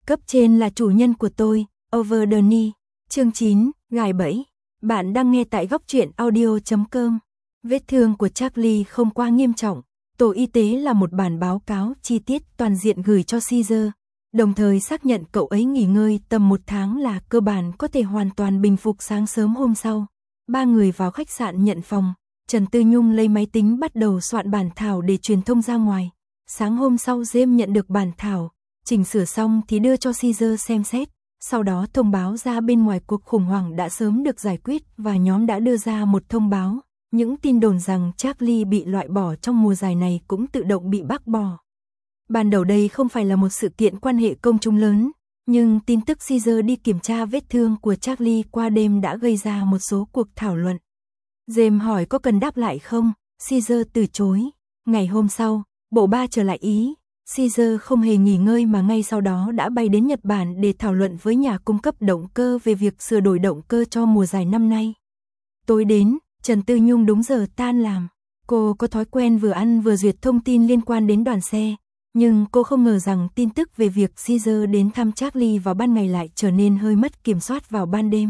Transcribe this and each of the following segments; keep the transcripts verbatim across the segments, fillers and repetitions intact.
Cấp trên là chủ nhân của tôi, Over the Knee. Chương chín, gài bẫy. Bạn đang nghe tại góc truyện audio chấm com. Vết thương của Charlie không quá nghiêm trọng. Tổ y tế là một bản báo cáo chi tiết toàn diện gửi cho Caesar, đồng thời xác nhận cậu ấy nghỉ ngơi tầm một tháng là cơ bản có thể hoàn toàn bình phục. Sáng sớm hôm sau, ba người vào khách sạn nhận phòng. Trần Tư Nhung lấy máy tính bắt đầu soạn bản thảo để truyền thông ra ngoài. Sáng hôm sau James nhận được bản thảo, chỉnh sửa xong thì đưa cho Caesar xem xét, sau đó thông báo ra bên ngoài cuộc khủng hoảng đã sớm được giải quyết và nhóm đã đưa ra một thông báo. Những tin đồn rằng Charlie bị loại bỏ trong mùa giải này cũng tự động bị bác bỏ. Ban đầu đây không phải là một sự kiện quan hệ công chúng lớn, nhưng tin tức Caesar đi kiểm tra vết thương của Charlie qua đêm đã gây ra một số cuộc thảo luận. James hỏi có cần đáp lại không, Caesar từ chối. Ngày hôm sau, bộ ba trở lại Ý, Caesar không hề nghỉ ngơi mà ngay sau đó đã bay đến Nhật Bản để thảo luận với nhà cung cấp động cơ về việc sửa đổi động cơ cho mùa giải năm nay. Tối đến, Trần Tư Nhung đúng giờ tan làm. Cô có thói quen vừa ăn vừa duyệt thông tin liên quan đến đoàn xe, nhưng cô không ngờ rằng tin tức về việc Caesar đến thăm Charlie vào ban ngày lại trở nên hơi mất kiểm soát vào ban đêm.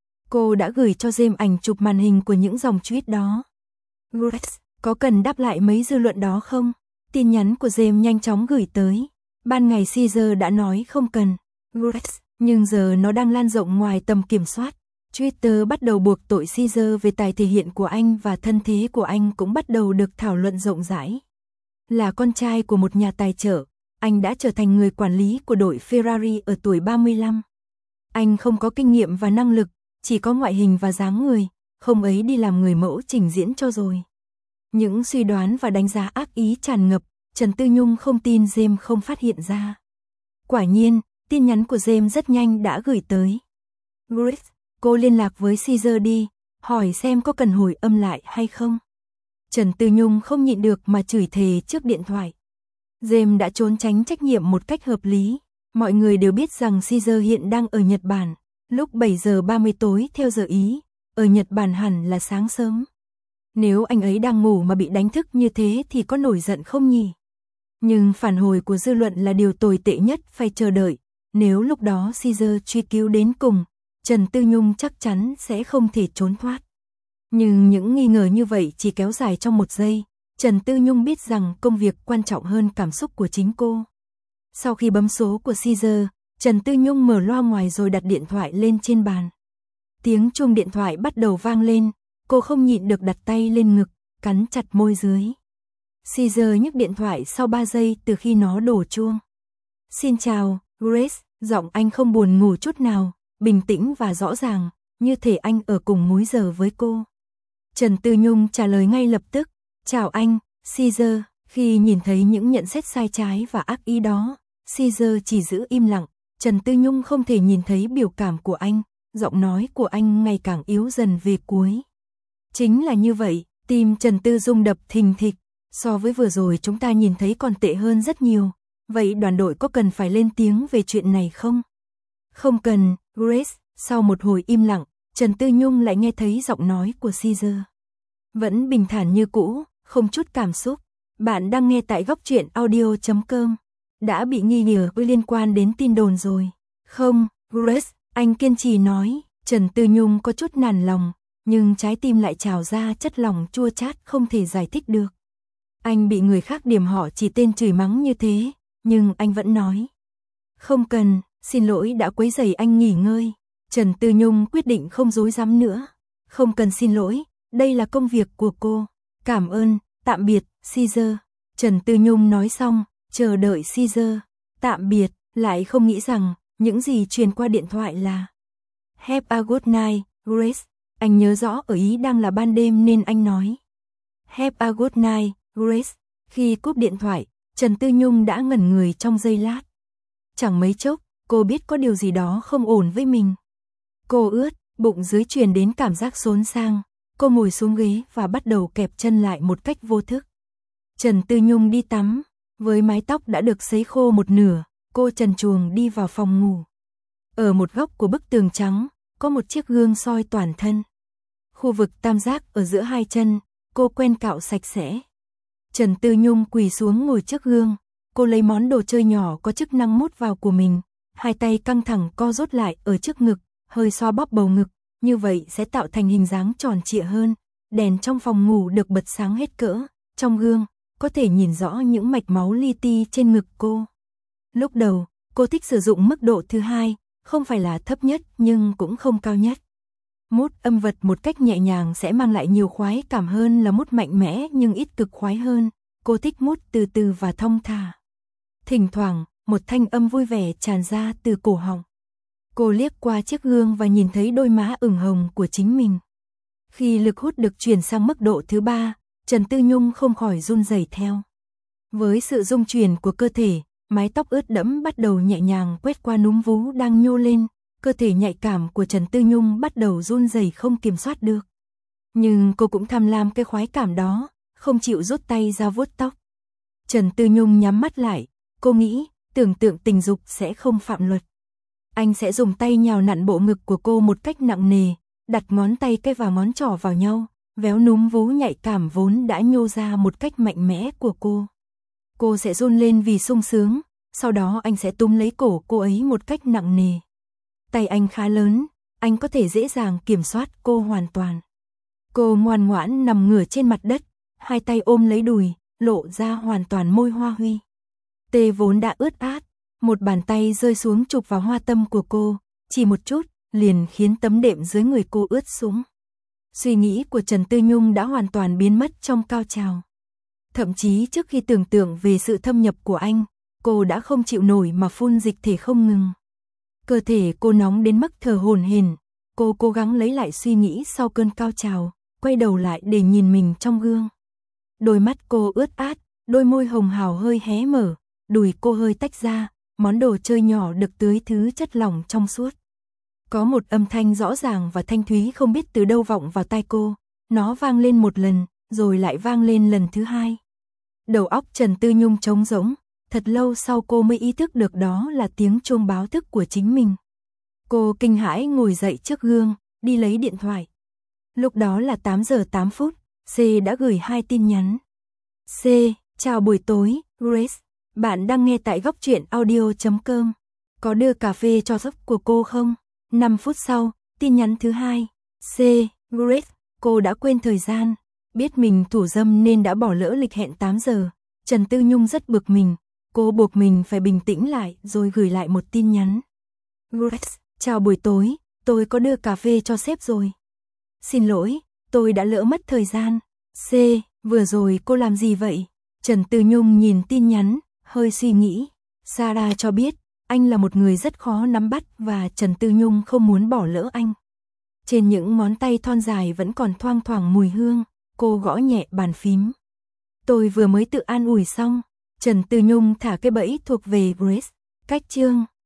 Cô đã gửi cho James ảnh chụp màn hình của những dòng tweet đó. Grace, có cần đáp lại mấy dư luận đó không? Tin nhắn của James nhanh chóng gửi tới. Ban ngày Caesar đã nói không cần. Grace, nhưng giờ nó đang lan rộng ngoài tầm kiểm soát. Twitter bắt đầu buộc tội Caesar về tài thể hiện của anh và thân thế của anh cũng bắt đầu được thảo luận rộng rãi. Là con trai của một nhà tài trợ, anh đã trở thành người quản lý của đội Ferrari ở tuổi ba mươi lăm. Anh không có kinh nghiệm và năng lực, chỉ có ngoại hình và dáng người, không ấy đi làm người mẫu trình diễn cho rồi. Những suy đoán và đánh giá ác ý tràn ngập, Trần Tư Nhung không tin James không phát hiện ra. Quả nhiên, tin nhắn của James rất nhanh đã gửi tới. Grace, cô liên lạc với Caesar đi, hỏi xem có cần hồi âm lại hay không. Trần Tư Nhung không nhịn được mà chửi thề trước điện thoại. James đã trốn tránh trách nhiệm một cách hợp lý. Mọi người đều biết rằng Caesar hiện đang ở Nhật Bản, lúc bảy giờ ba mươi tối theo giờ Ý, ở Nhật Bản hẳn là sáng sớm. Nếu anh ấy đang ngủ mà bị đánh thức như thế thì có nổi giận không nhỉ? Nhưng phản hồi của dư luận là điều tồi tệ nhất phải chờ đợi. Nếu lúc đó Caesar truy cứu đến cùng, Trần Tư Nhung chắc chắn sẽ không thể trốn thoát. Nhưng những nghi ngờ như vậy chỉ kéo dài trong một giây. Trần Tư Nhung biết rằng công việc quan trọng hơn cảm xúc của chính cô. Sau khi bấm số của Caesar, Trần Tư Nhung mở loa ngoài rồi đặt điện thoại lên trên bàn. Tiếng chuông điện thoại bắt đầu vang lên, cô không nhịn được đặt tay lên ngực, cắn chặt môi dưới. Caesar nhấc điện thoại sau ba giây từ khi nó đổ chuông. Xin chào, Grace, giọng anh không buồn ngủ chút nào, bình tĩnh và rõ ràng, như thể anh ở cùng múi giờ với cô. Trần Tư Nhung trả lời ngay lập tức, chào anh, Caesar. Khi nhìn thấy những nhận xét sai trái và ác ý đó, Caesar chỉ giữ im lặng. Trần Tư Nhung không thể nhìn thấy biểu cảm của anh, giọng nói của anh ngày càng yếu dần về cuối. Chính là như vậy, tim Trần Tư Dung đập thình thịch, so với vừa rồi chúng ta nhìn thấy còn tệ hơn rất nhiều. Vậy đoàn đội có cần phải lên tiếng về chuyện này không? Không cần, Grace. Sau một hồi im lặng, Trần Tư Nhung lại nghe thấy giọng nói của Caesar. Vẫn bình thản như cũ, không chút cảm xúc. Bạn đang nghe tại góc truyện audio chấm com. Đã bị nghi ngờ với liên quan đến tin đồn rồi. Không, Grace, anh kiên trì nói. Trần Tư Nhung có chút nản lòng, nhưng trái tim lại trào ra chất lòng chua chát không thể giải thích được. Anh bị người khác điểm họ chỉ tên chửi mắng như thế, nhưng anh vẫn nói. Không cần, xin lỗi đã quấy rầy anh nghỉ ngơi. Trần Tư Nhung quyết định không dối dám nữa. Không cần xin lỗi, đây là công việc của cô. Cảm ơn, tạm biệt, Caesar. Trần Tư Nhung nói xong, chờ đợi Caesar. Tạm biệt, lại không nghĩ rằng, những gì truyền qua điện thoại là Have a good night, Grace. Anh nhớ rõ ở Ý đang là ban đêm nên anh nói Have a good night, Grace. Khi cúp điện thoại, Trần Tư Nhung đã ngẩn người trong giây lát. Chẳng mấy chốc, cô biết có điều gì đó không ổn với mình. Cô ướt, bụng dưới truyền đến cảm giác xốn sang. Cô ngồi xuống ghế và bắt đầu kẹp chân lại một cách vô thức. Trần Tư Nhung đi tắm, với mái tóc đã được sấy khô một nửa, cô trần truồng đi vào phòng ngủ. Ở một góc của bức tường trắng, có một chiếc gương soi toàn thân. Khu vực tam giác ở giữa hai chân, cô quen cạo sạch sẽ. Trần Tư Nhung quỳ xuống ngồi trước gương, cô lấy món đồ chơi nhỏ có chức năng mút vào của mình, Hai tay căng thẳng co rút lại ở trước ngực, hơi xoa bóp bầu ngực, như vậy sẽ tạo thành hình dáng tròn trịa hơn. Đèn trong phòng ngủ được bật sáng hết cỡ, trong gương, có thể nhìn rõ những mạch máu li ti trên ngực cô. Lúc đầu, cô thích sử dụng mức độ thứ hai, không phải là thấp nhất nhưng cũng không cao nhất. Mút âm vật một cách nhẹ nhàng sẽ mang lại nhiều khoái cảm hơn là mút mạnh mẽ nhưng ít cực khoái hơn. Cô thích mút từ từ và thong thả. Thỉnh thoảng, một thanh âm vui vẻ tràn ra từ cổ họng. Cô liếc qua chiếc gương và nhìn thấy đôi má ửng hồng của chính mình. Khi lực hút được chuyển sang mức độ thứ ba, Trần Tư Nhung không khỏi run rẩy theo. Với sự rung chuyển của cơ thể, mái tóc ướt đẫm bắt đầu nhẹ nhàng quét qua núm vú đang nhô lên, cơ thể nhạy cảm của Trần Tư Nhung bắt đầu run rẩy không kiểm soát được. Nhưng cô cũng tham lam cái khoái cảm đó, không chịu rút tay ra vuốt tóc. Trần Tư Nhung nhắm mắt lại, cô nghĩ, tưởng tượng tình dục sẽ không phạm luật. Anh sẽ dùng tay nhào nặn bộ ngực của cô một cách nặng nề, đặt ngón tay cái và ngón trỏ vào nhau, véo núm vú nhạy cảm vốn đã nhô ra một cách mạnh mẽ của cô. Cô sẽ run lên vì sung sướng, sau đó anh sẽ túm lấy cổ cô ấy một cách nặng nề. Tay anh khá lớn, anh có thể dễ dàng kiểm soát cô hoàn toàn. Cô ngoan ngoãn nằm ngửa trên mặt đất, hai tay ôm lấy đùi, lộ ra hoàn toàn môi hoa huy. Tê vốn đã ướt át, một bàn tay rơi xuống chụp vào hoa tâm của cô, chỉ một chút, liền khiến tấm đệm dưới người cô ướt sũng. Suy nghĩ của Trần Tư Nhung đã hoàn toàn biến mất trong cao trào. Thậm chí trước khi tưởng tượng về sự thâm nhập của anh, cô đã không chịu nổi mà phun dịch thể không ngừng. Cơ thể cô nóng đến mức thở hổn hển, cô cố gắng lấy lại suy nghĩ sau cơn cao trào, quay đầu lại để nhìn mình trong gương. Đôi mắt cô ướt át, đôi môi hồng hào hơi hé mở, đùi cô hơi tách ra, món đồ chơi nhỏ được tưới thứ chất lỏng trong suốt. Có một âm thanh rõ ràng và thanh thúy không biết từ đâu vọng vào tai cô, nó vang lên một lần, rồi lại vang lên lần thứ hai. Đầu óc Trần Tư Nhung trống rỗng, thật lâu sau cô mới ý thức được đó là tiếng chuông báo thức của chính mình. Cô kinh hãi ngồi dậy trước gương, đi lấy điện thoại. Lúc đó là tám giờ tám phút, C đã gửi hai tin nhắn. C, chào buổi tối, Grace, bạn đang nghe tại góc truyện audio chấm com. Có đưa cà phê cho giấc của cô không? năm phút sau, tin nhắn thứ hai. C, Grace, cô đã quên thời gian, biết mình thủ dâm nên đã bỏ lỡ lịch hẹn tám giờ. Trần Tư Nhung rất bực mình, cô buộc mình phải bình tĩnh lại rồi gửi lại một tin nhắn. Grace, chào buổi tối, tôi có đưa cà phê cho sếp rồi. Xin lỗi, tôi đã lỡ mất thời gian. C, vừa rồi cô làm gì vậy? Trần Tư Nhung nhìn tin nhắn, hơi suy nghĩ. Sarah cho biết, anh là một người rất khó nắm bắt và Trần Tư Nhung không muốn bỏ lỡ anh. Trên những ngón tay thon dài vẫn còn thoang thoảng mùi hương, cô gõ nhẹ bàn phím. Tôi vừa mới tự an ủi xong, Trần Tư Nhung thả cái bẫy thuộc về Grace. Cách chương